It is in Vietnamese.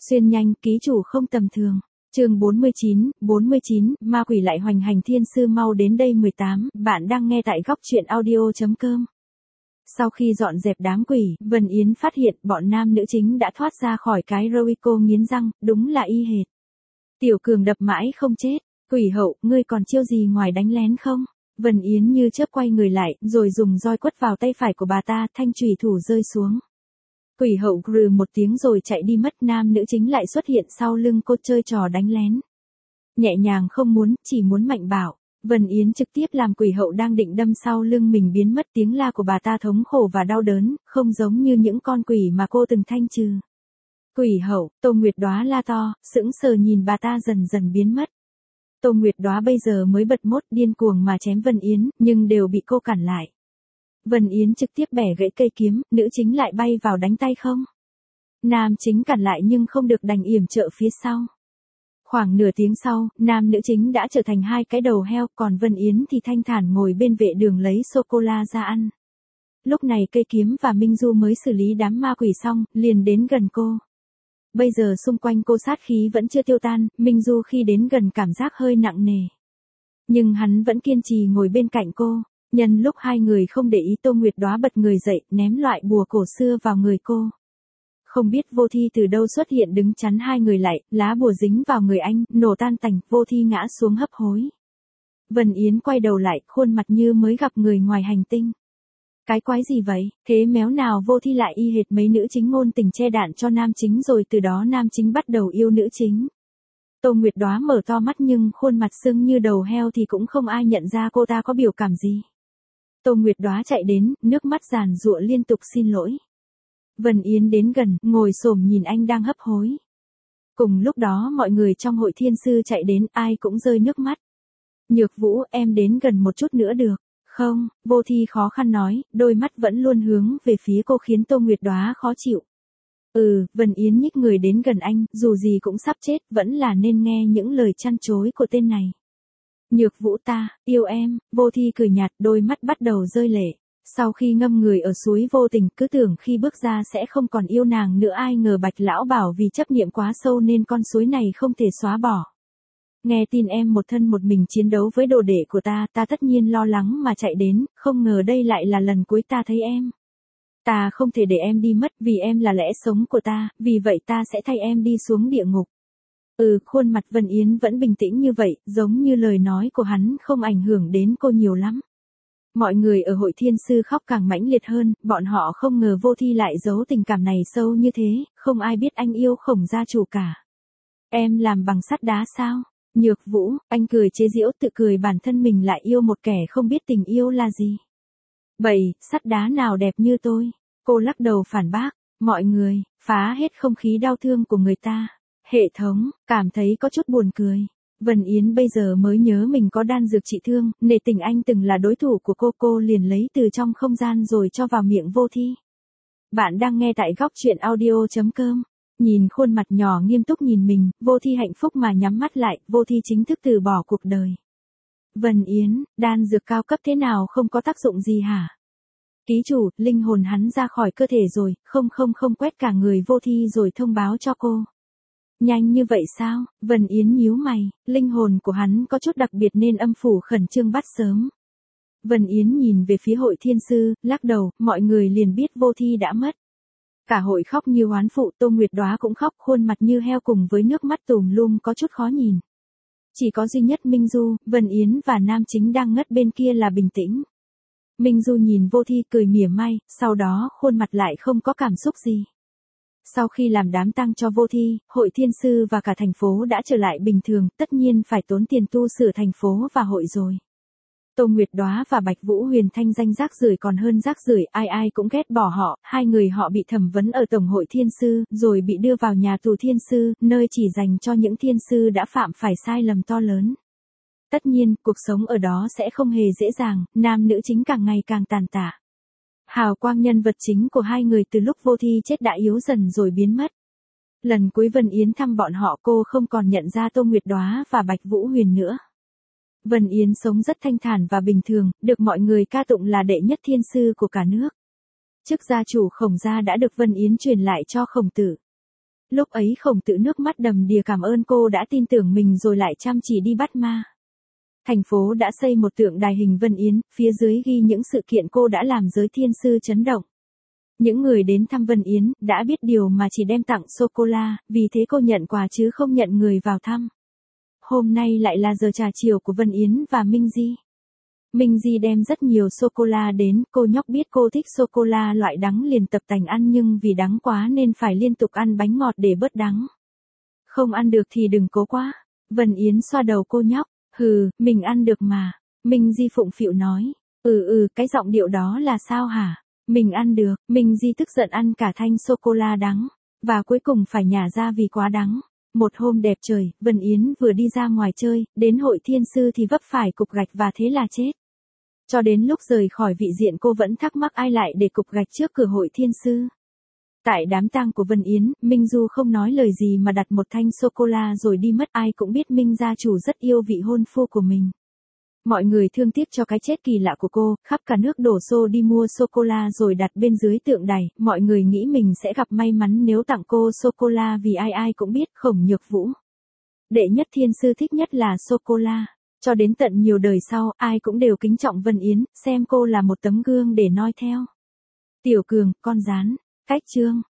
Xuyên nhanh, ký chủ không tầm thường. Chương 49, ma quỷ lại hoành hành thiên sư mau đến đây 18, bạn đang nghe tại góc truyện audio.com. Sau khi dọn dẹp đám quỷ, Vân Yến phát hiện bọn nam nữ chính đã thoát ra khỏi cái Roico nghiến răng, đúng là y hệt. Tiểu Cường đập mãi không chết, quỷ hậu, ngươi còn chiêu gì ngoài đánh lén không? Vân Yến như chớp quay người lại, rồi dùng roi quất vào tay phải của bà ta, thanh chùy thủ rơi xuống. Quỷ hậu grừ một tiếng rồi chạy đi mất, nam nữ chính lại xuất hiện sau lưng cô chơi trò đánh lén. Nhẹ nhàng không muốn, chỉ muốn mạnh bạo. Vân Yến trực tiếp làm quỷ hậu đang định đâm sau lưng mình biến mất, tiếng la của bà ta thống khổ và đau đớn, không giống như những con quỷ mà cô từng thanh trừ. Quỷ hậu, Tô Nguyệt Đóa la to, sững sờ nhìn bà ta dần dần biến mất. Tô Nguyệt Đóa bây giờ mới bật mốt điên cuồng mà chém Vân Yến, nhưng đều bị cô cản lại. Vân Yến trực tiếp bẻ gãy cây kiếm, nữ chính lại bay vào đánh tay không. Nam chính cản lại nhưng không được, đành yểm trợ phía sau. Khoảng nửa tiếng sau, nam nữ chính đã trở thành hai cái đầu heo, còn Vân Yến thì thanh thản ngồi bên vệ đường lấy sô-cô-la ra ăn. Lúc này cây kiếm và Minh Du mới xử lý đám ma quỷ xong, liền đến gần cô. Bây giờ xung quanh cô sát khí vẫn chưa tiêu tan, Minh Du khi đến gần cảm giác hơi nặng nề. Nhưng hắn vẫn kiên trì ngồi bên cạnh cô. Nhân lúc hai người không để ý, Tô Nguyệt Đóa bật người dậy, ném loại bùa cổ xưa vào người cô. Không biết vô thi từ đâu xuất hiện đứng chắn hai người lại, lá bùa dính vào người anh, nổ tan tành, vô thi ngã xuống hấp hối. Vân Yến quay đầu lại, khuôn mặt như mới gặp người ngoài hành tinh. Cái quái gì vậy, thế méo nào vô thi lại y hệt mấy nữ chính ngôn tình che đạn cho nam chính, rồi từ đó nam chính bắt đầu yêu nữ chính. Tô Nguyệt Đóa mở to mắt nhưng khuôn mặt sưng như đầu heo thì cũng không ai nhận ra cô ta có biểu cảm gì. Tô Nguyệt Đóa chạy đến, nước mắt giàn giụa liên tục xin lỗi. Vân Yến đến gần, ngồi xổm nhìn anh đang hấp hối. Cùng lúc đó mọi người trong hội thiên sư chạy đến, ai cũng rơi nước mắt. Nhược Vũ, em đến gần một chút nữa được không? Vô thi khó khăn nói, đôi mắt vẫn luôn hướng về phía cô khiến Tô Nguyệt Đóa khó chịu. Vân Yến nhích người đến gần anh, dù gì cũng sắp chết, vẫn là nên nghe những lời chăn chối của tên này. Nhược Vũ, ta yêu em. Vô thi cười nhạt, đôi mắt bắt đầu rơi lệ. Sau khi ngâm người ở suối vô tình, cứ tưởng khi bước ra sẽ không còn yêu nàng nữa, ai ngờ Bạch lão bảo vì chấp niệm quá sâu nên con suối này không thể xóa bỏ. Nghe tin em một thân một mình chiến đấu với đồ đệ của ta tất nhiên lo lắng mà chạy đến, không ngờ đây lại là lần cuối ta thấy em. Ta không thể để em đi mất, vì em là lẽ sống của ta, vì vậy ta sẽ thay em đi xuống địa ngục. Khuôn mặt Vân Yến vẫn bình tĩnh như vậy, giống như lời nói của hắn không ảnh hưởng đến cô nhiều lắm. Mọi người ở hội thiên sư khóc càng mãnh liệt hơn, bọn họ không ngờ vô thi lại giấu tình cảm này sâu như thế, không ai biết anh yêu Khổng gia chủ cả. Em làm bằng sắt đá sao? Nhược Vũ, anh cười chế giễu, tự cười bản thân mình lại yêu một kẻ không biết tình yêu là gì. Bậy, sắt đá nào đẹp như tôi? Cô lắc đầu phản bác, mọi người, phá hết không khí đau thương của người ta. Hệ thống, cảm thấy có chút buồn cười. Vân Yến bây giờ mới nhớ mình có đan dược trị thương, nể tình anh từng là đối thủ của cô liền lấy từ trong không gian rồi cho vào miệng vô thi. Bạn đang nghe tại góc truyện audio.com. Nhìn khuôn mặt nhỏ nghiêm túc nhìn mình, vô thi hạnh phúc mà nhắm mắt lại, vô thi chính thức từ bỏ cuộc đời. Vân Yến, đan dược cao cấp thế nào không có tác dụng gì hả? Ký chủ, linh hồn hắn ra khỏi cơ thể rồi, không quét cả người vô thi rồi thông báo cho cô. Nhanh như vậy sao? Vân Yến nhíu mày, linh hồn của hắn có chút đặc biệt nên âm phủ khẩn trương bắt sớm. Vân Yến nhìn về phía hội thiên sư, lắc đầu, mọi người liền biết vô thi đã mất. Cả hội khóc như oán phụ, Tô Nguyệt Đóa cũng khóc, khuôn mặt như heo cùng với nước mắt tùm lum có chút khó nhìn. Chỉ có duy nhất Minh Du, Vân Yến và nam chính đang ngất bên kia là bình tĩnh. Minh Du nhìn vô thi cười mỉa mai, sau đó khuôn mặt lại không có cảm xúc gì. Sau khi làm đám tang cho vô thi, hội thiên sư và cả thành phố đã trở lại bình thường, tất nhiên phải tốn tiền tu sửa thành phố và hội rồi. Tô Nguyệt Đóa và Bạch Vũ Huyền thanh danh rác rưởi còn hơn rác rưởi, ai cũng ghét bỏ họ, hai người họ bị thẩm vấn ở Tổng hội Thiên Sư, rồi bị đưa vào nhà tù Thiên Sư, nơi chỉ dành cho những Thiên Sư đã phạm phải sai lầm to lớn. Tất nhiên, cuộc sống ở đó sẽ không hề dễ dàng, nam nữ chính càng ngày càng tàn tạ. Hào quang nhân vật chính của hai người từ lúc vô thi chết đã yếu dần rồi biến mất. Lần cuối Vân Yến thăm bọn họ cô không còn nhận ra Tô Nguyệt Đóa và Bạch Vũ Huyền nữa. Vân Yến sống rất thanh thản và bình thường, được mọi người ca tụng là đệ nhất thiên sư của cả nước. Chức gia chủ Khổng gia đã được Vân Yến truyền lại cho Khổng tử. Lúc ấy Khổng Tự nước mắt đầm đìa cảm ơn cô đã tin tưởng mình rồi lại chăm chỉ đi bắt ma. Thành phố đã xây một tượng đài hình Vân Yến, phía dưới ghi những sự kiện cô đã làm giới thiên sư chấn động. Những người đến thăm Vân Yến đã biết điều mà chỉ đem tặng sô-cô-la, vì thế cô nhận quà chứ không nhận người vào thăm. Hôm nay lại là giờ trà chiều của Vân Yến và Minh Di. Minh Di đem rất nhiều sô-cô-la đến, cô nhóc biết cô thích sô-cô-la loại đắng liền tập tành ăn nhưng vì đắng quá nên phải liên tục ăn bánh ngọt để bớt đắng. Không ăn được thì đừng cố quá. Vân Yến xoa đầu cô nhóc, mình ăn được mà. Minh Di phụng phịu nói, cái giọng điệu đó là sao hả? Mình ăn được, Minh Di tức giận ăn cả thanh sô-cô-la đắng, và cuối cùng phải nhả ra vì quá đắng. Một hôm đẹp trời, Vân Yến vừa đi ra ngoài chơi, đến hội thiên sư thì vấp phải cục gạch và thế là chết. Cho đến lúc rời khỏi vị diện cô vẫn thắc mắc ai lại để cục gạch trước cửa hội thiên sư. Tại đám tang của Vân Yến, Minh Du không nói lời gì mà đặt một thanh sô-cô-la rồi đi mất. Ai cũng biết Minh gia chủ rất yêu vị hôn phu của mình. Mọi người thương tiếc cho cái chết kỳ lạ của cô, khắp cả nước đổ xô đi mua sô-cô-la rồi đặt bên dưới tượng đài. Mọi người nghĩ mình sẽ gặp may mắn nếu tặng cô sô-cô-la vì ai ai cũng biết Khổng Nhược Vũ. Đệ nhất thiên sư thích nhất là sô-cô-la. Cho đến tận nhiều đời sau, ai cũng đều kính trọng Vân Yến, xem cô là một tấm gương để noi theo. Tiểu Cường, con rán, cách chương.